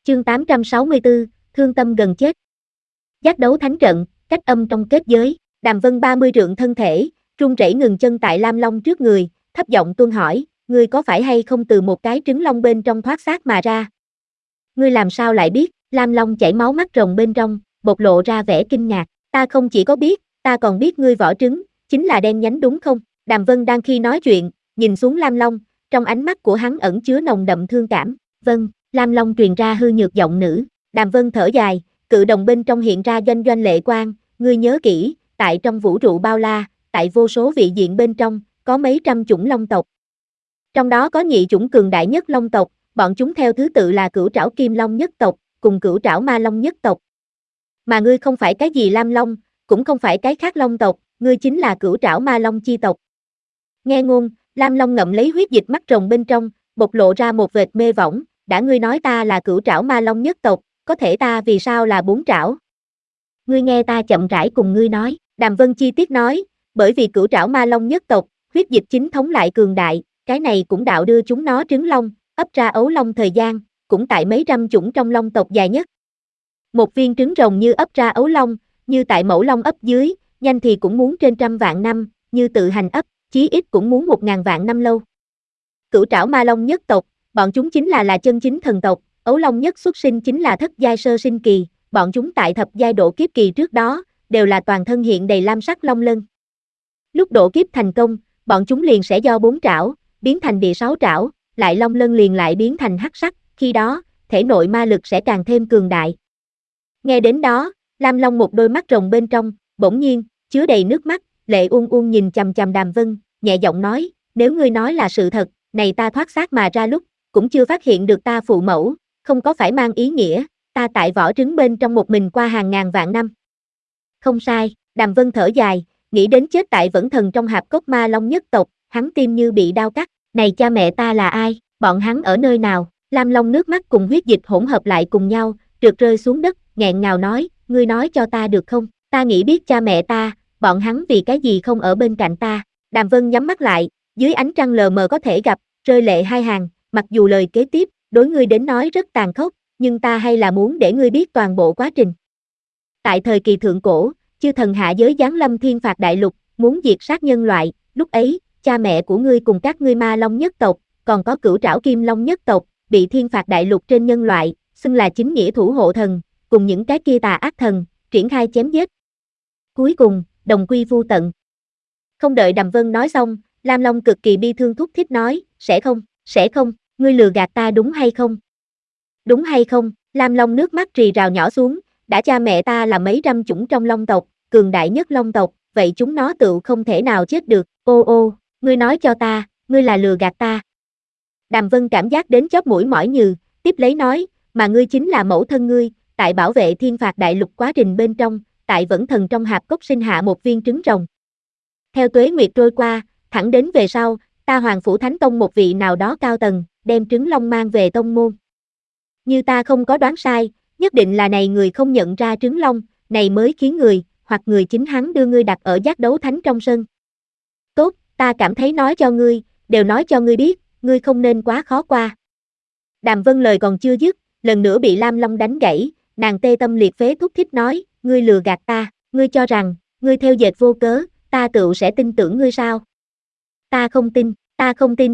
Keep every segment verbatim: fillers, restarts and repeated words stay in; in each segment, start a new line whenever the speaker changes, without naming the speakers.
Chương tám trăm sáu mươi tư, thương tâm gần chết. Giác đấu thánh trận, cách âm trong kết giới, Đàm Vân ba mươi trượng thân thể, run rẩy ngừng chân tại Lam Long trước người, thấp giọng tuôn hỏi, ngươi có phải hay không từ một cái trứng long bên trong thoát xác mà ra? Ngươi làm sao lại biết? Lam Long chảy máu mắt rồng bên trong, bộc lộ ra vẻ kinh ngạc, ta không chỉ có biết, ta còn biết ngươi vỏ trứng, chính là đen nhánh đúng không? Đàm Vân đang khi nói chuyện, nhìn xuống Lam Long, trong ánh mắt của hắn ẩn chứa nồng đậm thương cảm, vâng. Lam Long truyền ra hư nhược giọng nữ, Đàm Vân thở dài, cự đồng bên trong hiện ra doanh doanh lệ quang, ngươi nhớ kỹ, tại trong vũ trụ bao la, tại vô số vị diện bên trong, có mấy trăm chủng long tộc. Trong đó có nhị chủng cường đại nhất long tộc, bọn chúng theo thứ tự là cửu trảo kim long nhất tộc, cùng cửu trảo ma long nhất tộc. Mà ngươi không phải cái gì Lam Long, cũng không phải cái khác long tộc, ngươi chính là cửu trảo ma long chi tộc. Nghe ngôn, Lam Long ngậm lấy huyết dịch mắt rồng bên trong, bộc lộ ra một vệt mê võng. Đã ngươi nói ta là cửu trảo ma long nhất tộc, có thể ta vì sao là bốn trảo? Ngươi nghe ta chậm rãi cùng ngươi nói, Đàm Vân chi tiết nói, bởi vì cửu trảo ma long nhất tộc, huyết dịch chính thống lại cường đại, cái này cũng đạo đưa chúng nó trứng long, ấp ra ấu long thời gian, cũng tại mấy trăm chủng trong long tộc dài nhất. Một viên trứng rồng như ấp ra ấu long, như tại mẫu long ấp dưới, nhanh thì cũng muốn trên trăm vạn năm, như tự hành ấp, chí ít cũng muốn một ngàn vạn năm lâu. Cửu trảo ma long nhất tộc, bọn chúng chính là là chân chính thần tộc, ấu long nhất xuất sinh chính là thất giai sơ sinh kỳ, bọn chúng tại thập giai độ kiếp kỳ trước đó, đều là toàn thân hiện đầy lam sắc long lân. Lúc độ kiếp thành công, bọn chúng liền sẽ do bốn trảo, biến thành địa sáu trảo, lại long lân liền lại biến thành hắc sắc, khi đó, thể nội ma lực sẽ càng thêm cường đại. Nghe đến đó, Lam Long một đôi mắt rồng bên trong, bỗng nhiên, chứa đầy nước mắt, lệ uôn uôn nhìn chằm chằm Đàm Vân, nhẹ giọng nói, nếu ngươi nói là sự thật, này ta thoát xác mà ra lúc, cũng chưa phát hiện được ta phụ mẫu, không có phải mang ý nghĩa, ta tại vỏ trứng bên trong một mình qua hàng ngàn vạn năm. Không sai, Đàm Vân thở dài, nghĩ đến chết tại vẫn thần trong hạp cốc ma long nhất tộc, hắn tim như bị đau cắt, này cha mẹ ta là ai, bọn hắn ở nơi nào? Lam Long nước mắt cùng huyết dịch hỗn hợp lại cùng nhau, trượt rơi xuống đất, nghẹn ngào nói, ngươi nói cho ta được không, ta nghĩ biết cha mẹ ta, bọn hắn vì cái gì không ở bên cạnh ta. Đàm Vân nhắm mắt lại, dưới ánh trăng lờ mờ có thể gặp, rơi lệ hai hàng, mặc dù lời kế tiếp, đối ngươi đến nói rất tàn khốc, nhưng ta hay là muốn để ngươi biết toàn bộ quá trình. Tại thời kỳ thượng cổ, chư thần hạ giới giáng lâm thiên phạt đại lục, muốn diệt sát nhân loại, lúc ấy, cha mẹ của ngươi cùng các ngươi ma long nhất tộc, còn có cửu trảo kim long nhất tộc, bị thiên phạt đại lục trên nhân loại, xưng là chính nghĩa thủ hộ thần, cùng những cái kia tà ác thần, triển khai chém giết. Cuối cùng, đồng quy vu tận. Không đợi Đàm Vân nói xong, Lam Long cực kỳ bi thương thúc thích nói, sẽ không, sẽ không, ngươi lừa gạt ta đúng hay không? Đúng hay không? Lam Long nước mắt rì rào nhỏ xuống, đã cha mẹ ta là mấy trăm chủng trong long tộc, cường đại nhất long tộc, vậy chúng nó tự không thể nào chết được, ô ô, ngươi nói cho ta, ngươi là lừa gạt ta. Đàm Vân cảm giác đến chóp mũi mỏi nhừ, tiếp lấy nói, mà ngươi chính là mẫu thân ngươi, tại bảo vệ thiên phạt đại lục quá trình bên trong, tại vẫn thần trong hạp cốc sinh hạ một viên trứng rồng. Theo tuế nguyệt trôi qua, thẳng đến về sau, ta Hoàng Phủ Thánh Tông một vị nào đó cao tầng, đem trứng long mang về tông môn. Như ta không có đoán sai, nhất định là này người không nhận ra trứng long, này mới khiến người, hoặc người chính hắn đưa ngươi đặt ở giác đấu thánh trong sân. Tốt, ta cảm thấy nói cho ngươi, đều nói cho ngươi biết, ngươi không nên quá khó qua. Đàm Vân lời còn chưa dứt, lần nữa bị Lam Long đánh gãy, nàng tê tâm liệt phế thúc thích nói, ngươi lừa gạt ta, ngươi cho rằng, ngươi theo dệt vô cớ, ta tựu sẽ tin tưởng ngươi sao? Ta không tin, ta không tin.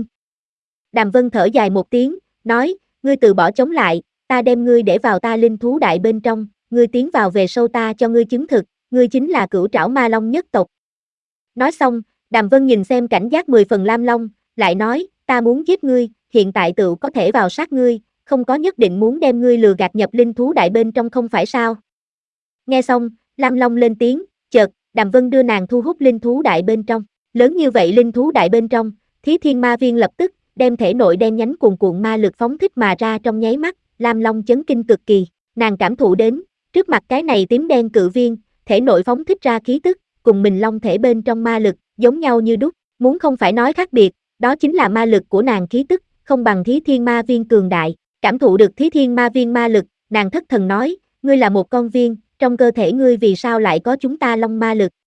Đàm Vân thở dài một tiếng, nói, ngươi từ bỏ chống lại, ta đem ngươi để vào ta linh thú đại bên trong, ngươi tiến vào về sâu ta cho ngươi chứng thực, ngươi chính là cửu trảo ma long nhất tộc. Nói xong, Đàm Vân nhìn xem cảnh giác mười phần Lam Long, lại nói, ta muốn giết ngươi, hiện tại tựu có thể vào sát ngươi, không có nhất định muốn đem ngươi lừa gạt nhập linh thú đại bên trong không phải sao? Nghe xong, Lam Long lên tiếng, chợt, Đàm Vân đưa nàng thu hút linh thú đại bên trong, lớn như vậy linh thú đại bên trong, Thí Thiên Ma Viên lập tức, đem thể nội đen nhánh cuồn cuộn ma lực phóng thích mà ra trong nháy mắt, Lam Long chấn kinh cực kỳ, nàng cảm thụ đến, trước mặt cái này tím đen cự viên, thể nội phóng thích ra khí tức, cùng mình long thể bên trong ma lực, giống nhau như đúc, muốn không phải nói khác biệt, đó chính là ma lực của nàng khí tức, không bằng Thí Thiên Ma Viên cường đại, cảm thụ được Thí Thiên Ma Viên ma lực, nàng thất thần nói, ngươi là một con viên, trong cơ thể ngươi vì sao lại có chúng ta long ma lực?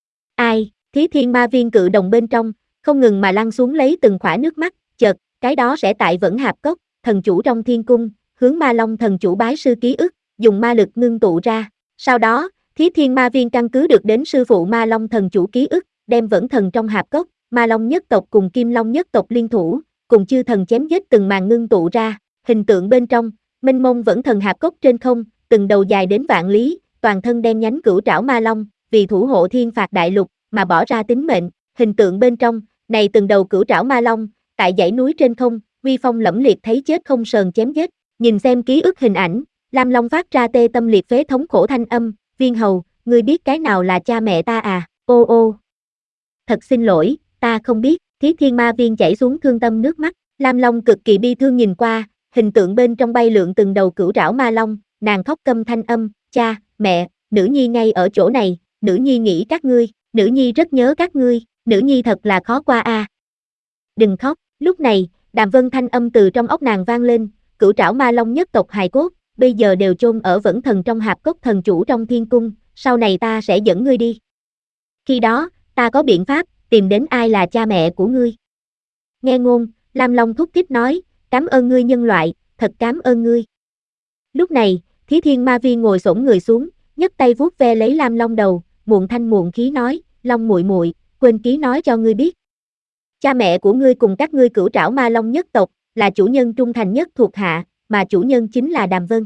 Ai, Thí Thiên Ma Viên cự đồng bên trong, không ngừng mà lăn xuống lấy từng khỏa nước mắt, chợt, cái đó sẽ tại vẫn hạp cốc, thần chủ trong thiên cung, hướng ma long thần chủ bái sư ký ức, dùng ma lực ngưng tụ ra. Sau đó, Thí Thiên Ma Viên căn cứ được đến sư phụ ma long thần chủ ký ức, đem vẫn thần trong hạp cốc, ma long nhất tộc cùng kim long nhất tộc liên thủ, cùng chư thần chém giết từng màn ngưng tụ ra. Hình tượng bên trong, mênh mông vẫn thần hạp cốc trên không, từng đầu dài đến vạn lý, toàn thân đen nhánh cửu trảo ma long, vì thủ hộ thiên phạt đại lục, mà bỏ ra tính mệnh. Hình tượng bên trong, này từng đầu cửu trảo ma long, tại dãy núi trên không, uy phong lẫm liệt thấy chết không sờn chém giết. Nhìn xem ký ức hình ảnh, Lam Long phát ra tê tâm liệt phế thống khổ thanh âm, Viên Hầu, ngươi biết cái nào là cha mẹ ta à, ô ô. Thật xin lỗi, ta không biết, Thí Thiên Ma Viên chảy xuống thương tâm nước mắt, Lam Long cực kỳ bi thương nhìn qua, hình tượng bên trong bay lượn từng đầu cửu trảo ma long, nàng khóc câm thanh âm, cha, mẹ, nữ nhi ngay ở chỗ này, nữ nhi nghĩ các ngươi, nữ nhi rất nhớ các ngươi, nữ nhi thật là khó qua a. À. Đừng khóc, lúc này, Đàm Vân thanh âm từ trong óc nàng vang lên, cửu trảo ma long nhất tộc hài cốt, bây giờ đều chôn ở vẫn thần trong hạp cốc thần chủ trong thiên cung, sau này ta sẽ dẫn ngươi đi. Khi đó, ta có biện pháp, tìm đến ai là cha mẹ của ngươi. Nghe ngôn, Lam Long thúc thích nói, cảm ơn ngươi nhân loại, thật cảm ơn ngươi. Lúc này, Thí Thiên Ma Viên ngồi xổm người xuống, nhấc tay vuốt ve lấy Lam Long đầu, muộn thanh muộn khí nói, Long muội muội, quên ký nói cho ngươi biết. Cha mẹ của ngươi cùng các ngươi cửu trảo ma long nhất tộc, là chủ nhân trung thành nhất thuộc hạ, mà chủ nhân chính là Đàm Vân.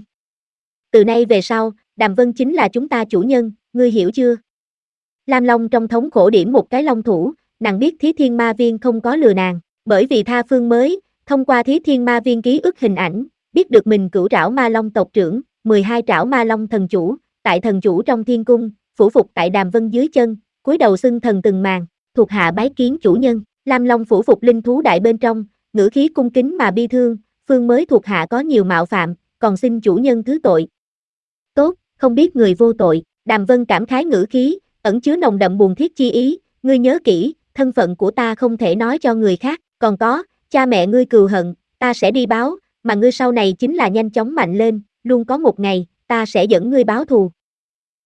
Từ nay về sau, Đàm Vân chính là chúng ta chủ nhân, ngươi hiểu chưa? Lam Long trong thống khổ điểm một cái long thủ, nàng biết Thí Thiên Ma Viên không có lừa nàng, bởi vì tha phương mới, thông qua Thí Thiên Ma Viên ký ức hình ảnh, biết được mình cửu trảo ma long tộc trưởng, mười hai trảo ma long thần chủ, tại thần chủ trong thiên cung, phủ phục tại Đàm Vân dưới chân, cúi đầu xưng thần từng màn, thuộc hạ bái kiến chủ nhân. Lam Long phủ phục linh thú đại bên trong, ngữ khí cung kính mà bi thương, phương mới thuộc hạ có nhiều mạo phạm, còn xin chủ nhân thứ tội. Tốt, không biết người vô tội, Đàm Vân cảm khái ngữ khí, ẩn chứa nồng đậm buồn thiết chi ý, ngươi nhớ kỹ, thân phận của ta không thể nói cho người khác, còn có, cha mẹ ngươi cừu hận, ta sẽ đi báo, mà ngươi sau này chính là nhanh chóng mạnh lên, luôn có một ngày, ta sẽ dẫn ngươi báo thù.